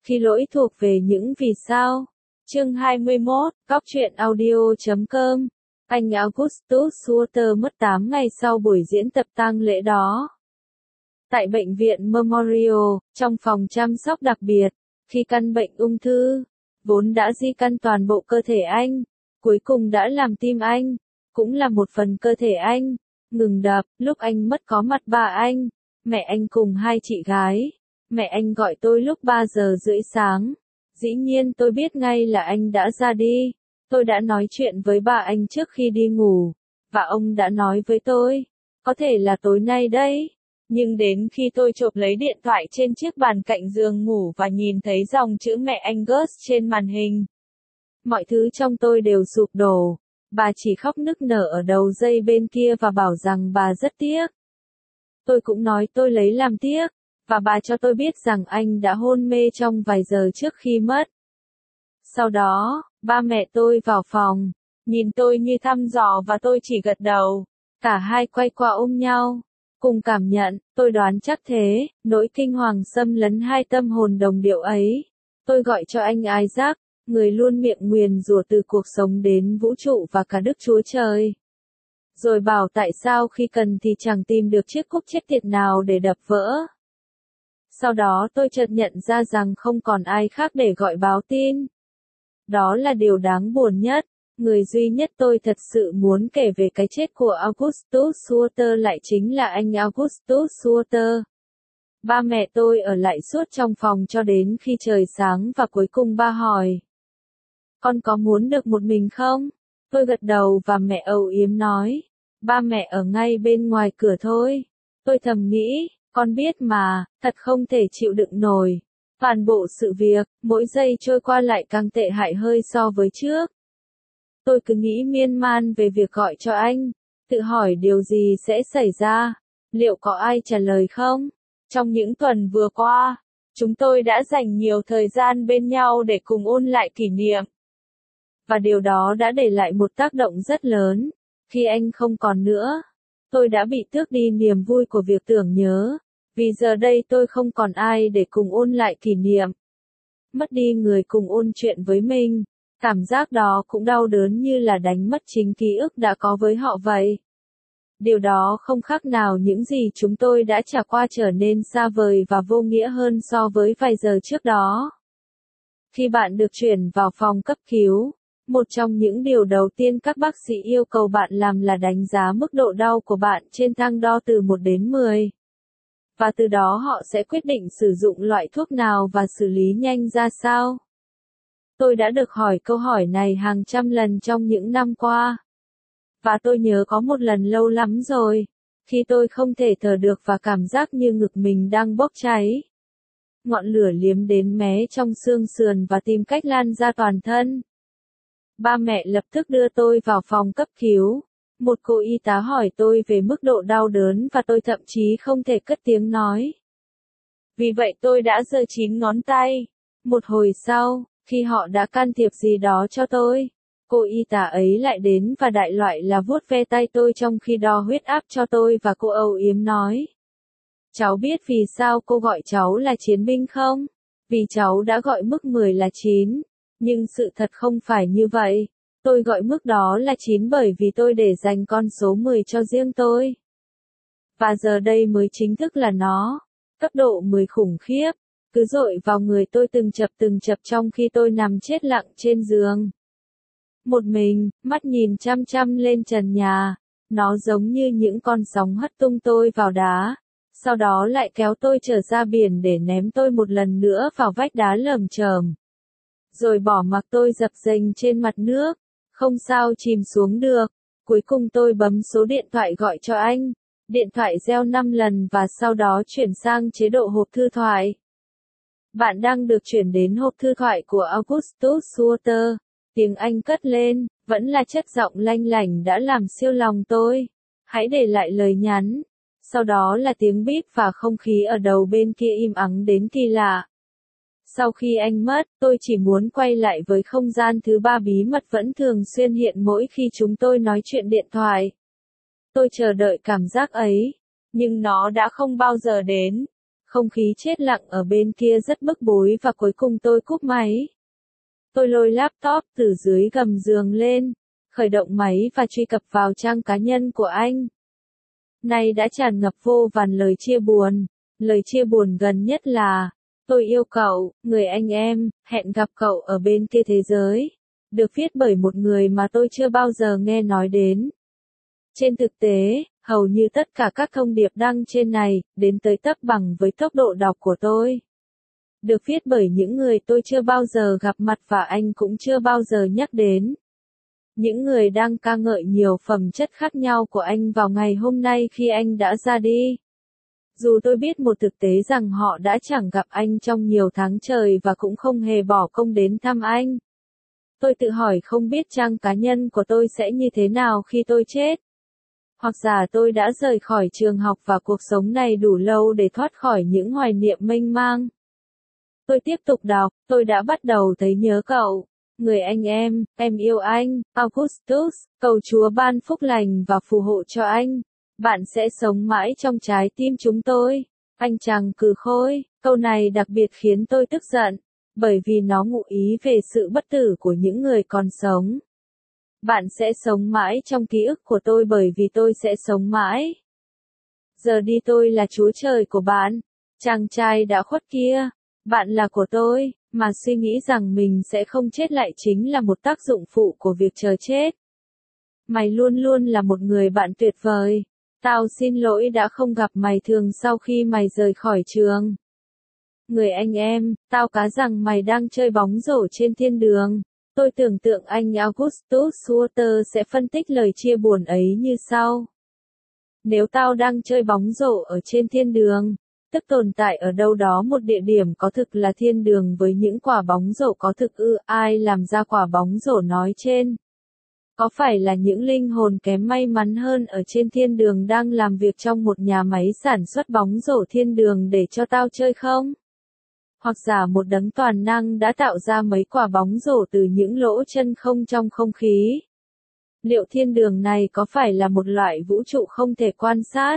Khi lỗi thuộc về những vì sao. Chương 21, Góc truyện audio.com. Anh Augustus Sutter mất 8 ngày sau buổi diễn tập tang lễ đó. Tại bệnh viện Memorial, trong phòng chăm sóc đặc biệt, khi căn bệnh ung thư, vốn đã di căn toàn bộ cơ thể anh, cuối cùng đã làm tim anh, cũng là một phần cơ thể anh, ngừng đập. Lúc anh mất có mặt ba anh, mẹ anh cùng hai chị gái. Mẹ anh gọi tôi lúc 3 giờ rưỡi sáng. Dĩ nhiên tôi biết ngay là anh đã ra đi. Tôi đã nói chuyện với bà anh trước khi đi ngủ, và ông đã nói với tôi, có thể là tối nay đấy. Nhưng đến khi tôi chộp lấy điện thoại trên chiếc bàn cạnh giường ngủ và nhìn thấy dòng chữ mẹ anh Gus trên màn hình, mọi thứ trong tôi đều sụp đổ. Bà chỉ khóc nức nở ở đầu dây bên kia và bảo rằng bà rất tiếc. Tôi cũng nói tôi lấy làm tiếc, và bà cho tôi biết rằng anh đã hôn mê trong vài giờ trước khi mất. Sau đó, ba mẹ tôi vào phòng, nhìn tôi như thăm dò và tôi chỉ gật đầu. Cả hai quay qua ôm nhau, cùng cảm nhận. Tôi đoán chắc thế, nỗi kinh hoàng xâm lấn hai tâm hồn đồng điệu ấy. Tôi gọi cho anh Isaac, người luôn miệng nguyền rủa từ cuộc sống đến vũ trụ và cả Đức Chúa Trời. Rồi bảo tại sao khi cần thì chẳng tìm được chiếc cúc chết tiệt nào để đập vỡ. Sau đó tôi chợt nhận ra rằng không còn ai khác để gọi báo tin. Đó là điều đáng buồn nhất. Người duy nhất tôi thật sự muốn kể về cái chết của Augustus Sutter lại chính là anh Augustus Sutter. Ba mẹ tôi ở lại suốt trong phòng cho đến khi trời sáng và cuối cùng ba hỏi, con có muốn được một mình không? Tôi gật đầu và mẹ âu yếm nói, ba mẹ ở ngay bên ngoài cửa thôi. Tôi thầm nghĩ, con biết mà, thật không thể chịu đựng nổi. Toàn bộ sự việc, mỗi giây trôi qua lại càng tệ hại hơi so với trước. Tôi cứ nghĩ miên man về việc gọi cho anh, tự hỏi điều gì sẽ xảy ra, liệu có ai trả lời không? Trong những tuần vừa qua, chúng tôi đã dành nhiều thời gian bên nhau để cùng ôn lại kỷ niệm. Và điều đó đã để lại một tác động rất lớn. Khi anh không còn nữa, tôi đã bị tước đi niềm vui của việc tưởng nhớ. Vì giờ đây tôi không còn ai để cùng ôn lại kỷ niệm. Mất đi người cùng ôn chuyện với mình, cảm giác đó cũng đau đớn như là đánh mất chính ký ức đã có với họ vậy. Điều đó không khác nào những gì chúng tôi đã trải qua trở nên xa vời và vô nghĩa hơn so với vài giờ trước đó. Khi bạn được chuyển vào phòng cấp cứu, một trong những điều đầu tiên các bác sĩ yêu cầu bạn làm là đánh giá mức độ đau của bạn trên thang đo từ 1 đến 10. Và từ đó họ sẽ quyết định sử dụng loại thuốc nào và xử lý nhanh ra sao. Tôi đã được hỏi câu hỏi này hàng trăm lần trong những năm qua. Và tôi nhớ có một lần lâu lắm rồi, khi tôi không thể thở được và cảm giác như ngực mình đang bốc cháy. Ngọn lửa liếm đến mé trong xương sườn và tìm cách lan ra toàn thân. Ba mẹ lập tức đưa tôi vào phòng cấp cứu. Một cô y tá hỏi tôi về mức độ đau đớn và tôi thậm chí không thể cất tiếng nói. Vì vậy tôi đã giơ 9 ngón tay. Một hồi sau, khi họ đã can thiệp gì đó cho tôi, cô y tá ấy lại đến và đại loại là vuốt ve tay tôi trong khi đo huyết áp cho tôi và cô âu yếm nói. Cháu biết vì sao cô gọi cháu là chiến binh không? Vì cháu đã gọi mức 10 là 9. Nhưng sự thật không phải như vậy. Tôi gọi mức đó là 9 bởi vì tôi để dành con số 10 cho riêng tôi. Và giờ đây mới chính thức là nó. Cấp độ 10 khủng khiếp, cứ dội vào người tôi từng chập trong khi tôi nằm chết lặng trên giường. Một mình, mắt nhìn chăm chăm lên trần nhà. Nó giống như những con sóng hất tung tôi vào đá. Sau đó lại kéo tôi trở ra biển để ném tôi một lần nữa vào vách đá lởm chởm. Rồi bỏ mặc tôi dập dềnh trên mặt nước. Không sao chìm xuống được. Cuối cùng tôi bấm số điện thoại gọi cho anh. Điện thoại reo 5 lần và sau đó chuyển sang chế độ hộp thư thoại. Bạn đang được chuyển đến hộp thư thoại của Augustus Sutter. Tiếng Anh cất lên, vẫn là chất giọng lanh lảnh đã làm siêu lòng tôi. Hãy để lại lời nhắn. Sau đó là tiếng bíp và không khí ở đầu bên kia im ắng đến kỳ lạ. Sau khi anh mất, tôi chỉ muốn quay lại với không gian thứ ba bí mật vẫn thường xuyên hiện mỗi khi chúng tôi nói chuyện điện thoại. Tôi chờ đợi cảm giác ấy, nhưng nó đã không bao giờ đến. Không khí chết lặng ở bên kia rất bức bối và cuối cùng tôi cúp máy. Tôi lôi laptop từ dưới gầm giường lên, khởi động máy và truy cập vào trang cá nhân của anh. Nay đã tràn ngập vô vàn lời chia buồn. Lời chia buồn gần nhất là: tôi yêu cậu, người anh em, hẹn gặp cậu ở bên kia thế giới. Được viết bởi một người mà tôi chưa bao giờ nghe nói đến. Trên thực tế, hầu như tất cả các thông điệp đăng trên này, đến tới tấp bằng với tốc độ đọc của tôi. Được viết bởi những người tôi chưa bao giờ gặp mặt và anh cũng chưa bao giờ nhắc đến. Những người đang ca ngợi nhiều phẩm chất khác nhau của anh vào ngày hôm nay khi anh đã ra đi. Dù tôi biết một thực tế rằng họ đã chẳng gặp anh trong nhiều tháng trời và cũng không hề bỏ công đến thăm anh. Tôi tự hỏi không biết trang cá nhân của tôi sẽ như thế nào khi tôi chết. Hoặc giả tôi đã rời khỏi trường học và cuộc sống này đủ lâu để thoát khỏi những hoài niệm mênh mang. Tôi tiếp tục đọc, tôi đã bắt đầu thấy nhớ cậu. Người anh em yêu anh, Augustus, cầu Chúa ban phúc lành và phù hộ cho anh. Bạn sẽ sống mãi trong trái tim chúng tôi. Anh chàng cừ khôi, câu này đặc biệt khiến tôi tức giận, bởi vì nó ngụ ý về sự bất tử của những người còn sống. Bạn sẽ sống mãi trong ký ức của tôi bởi vì tôi sẽ sống mãi. Giờ đi tôi là Chúa Trời của bạn. Chàng trai đã khuất kia, bạn là của tôi, mà suy nghĩ rằng mình sẽ không chết lại chính là một tác dụng phụ của việc chờ chết. Mày luôn luôn là một người bạn tuyệt vời. Tao xin lỗi đã không gặp mày thường sau khi mày rời khỏi trường. Người anh em, tao cá rằng mày đang chơi bóng rổ trên thiên đường. Tôi tưởng tượng anh Augustus Walter sẽ phân tích lời chia buồn ấy như sau. Nếu tao đang chơi bóng rổ ở trên thiên đường, tức tồn tại ở đâu đó một địa điểm có thực là thiên đường với những quả bóng rổ có thực ư, ai làm ra quả bóng rổ nói trên? Có phải là những linh hồn kém may mắn hơn ở trên thiên đường đang làm việc trong một nhà máy sản xuất bóng rổ thiên đường để cho tao chơi không? Hoặc giả một đấng toàn năng đã tạo ra mấy quả bóng rổ từ những lỗ chân không trong không khí? Liệu thiên đường này có phải là một loại vũ trụ không thể quan sát?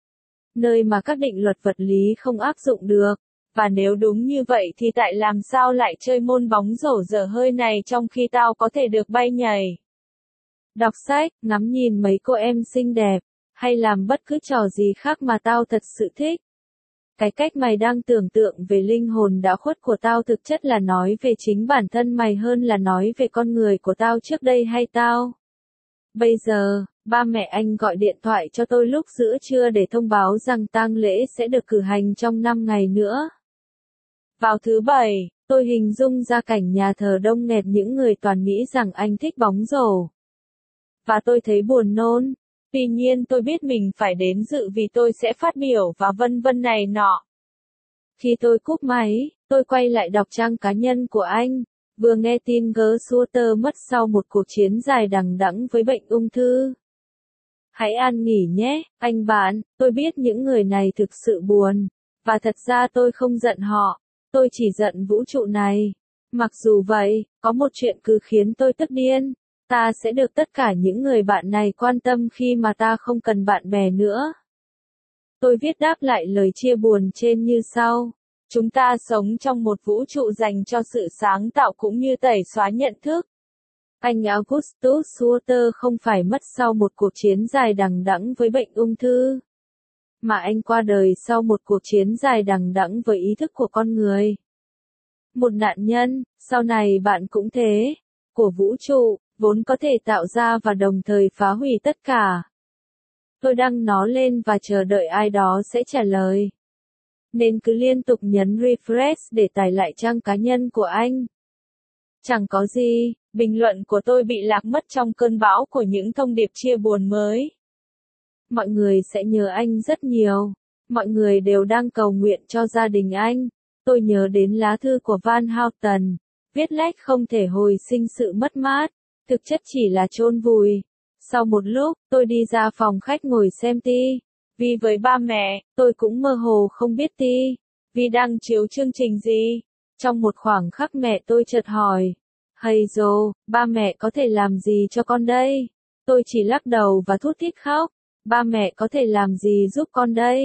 Nơi mà các định luật vật lý không áp dụng được? Và nếu đúng như vậy thì tại làm sao lại chơi môn bóng rổ dở hơi này trong khi tao có thể được bay nhảy? Đọc sách, ngắm nhìn mấy cô em xinh đẹp, hay làm bất cứ trò gì khác mà tao thật sự thích. Cái cách mày đang tưởng tượng về linh hồn đã khuất của tao thực chất là nói về chính bản thân mày hơn là nói về con người của tao trước đây hay tao. Bây giờ, ba mẹ anh gọi điện thoại cho tôi lúc giữa trưa để thông báo rằng tang lễ sẽ được cử hành trong 5 ngày nữa. Vào thứ Bảy, tôi hình dung ra cảnh nhà thờ đông nghẹt những người toàn nghĩ rằng anh thích bóng rổ. Và tôi thấy buồn nôn. Tuy nhiên tôi biết mình phải đến dự vì tôi sẽ phát biểu và vân vân này nọ. Khi tôi cúp máy, tôi quay lại đọc trang cá nhân của anh. Vừa nghe tin Gersuter mất sau một cuộc chiến dài đằng đẵng với bệnh ung thư. Hãy an nghỉ nhé, anh bạn, tôi biết những người này thực sự buồn. Và thật ra tôi không giận họ, tôi chỉ giận vũ trụ này. Mặc dù vậy, có một chuyện cứ khiến tôi tức điên. Ta sẽ được tất cả những người bạn này quan tâm khi mà ta không cần bạn bè nữa. Tôi viết đáp lại lời chia buồn trên như sau. Chúng ta sống trong một vũ trụ dành cho sự sáng tạo cũng như tẩy xóa nhận thức. Anh Augustus Walter không phải mất sau một cuộc chiến dài đằng đẵng với bệnh ung thư, mà anh qua đời sau một cuộc chiến dài đằng đẵng với ý thức của con người. Một nạn nhân, sau này bạn cũng thế, của vũ trụ, vốn có thể tạo ra và đồng thời phá hủy tất cả. Tôi đăng nó lên và chờ đợi ai đó sẽ trả lời. Nên cứ liên tục nhấn refresh để tải lại trang cá nhân của anh. Chẳng có gì, bình luận của tôi bị lạc mất trong cơn bão của những thông điệp chia buồn mới. Mọi người sẽ nhớ anh rất nhiều. Mọi người đều đang cầu nguyện cho gia đình anh. Tôi nhớ đến lá thư của Van Houten. Viết lách không thể hồi sinh sự mất mát, thực chất chỉ là chôn vùi. Sau một lúc, tôi đi ra phòng khách ngồi xem vì với ba mẹ, tôi cũng mơ hồ không biết vì đang chiếu chương trình gì. Trong một khoảng khắc mẹ tôi chợt hỏi, Hazel, ba mẹ có thể làm gì cho con đây? Tôi chỉ lắc đầu và thút thít khóc. Ba mẹ có thể làm gì giúp con đây?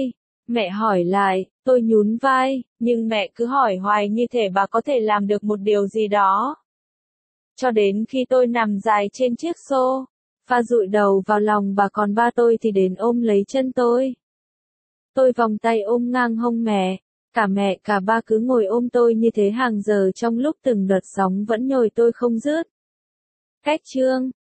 Mẹ hỏi lại, tôi nhún vai, nhưng mẹ cứ hỏi hoài như thể bà có thể làm được một điều gì đó. Cho đến khi tôi nằm dài trên chiếc sofa dụi đầu vào lòng bà, còn ba tôi thì đến ôm lấy chân tôi. Tôi vòng tay ôm ngang hông mẹ. Cả mẹ cả ba cứ ngồi ôm tôi như thế hàng giờ trong lúc từng đợt sóng vẫn nhồi tôi không dứt. Cách chương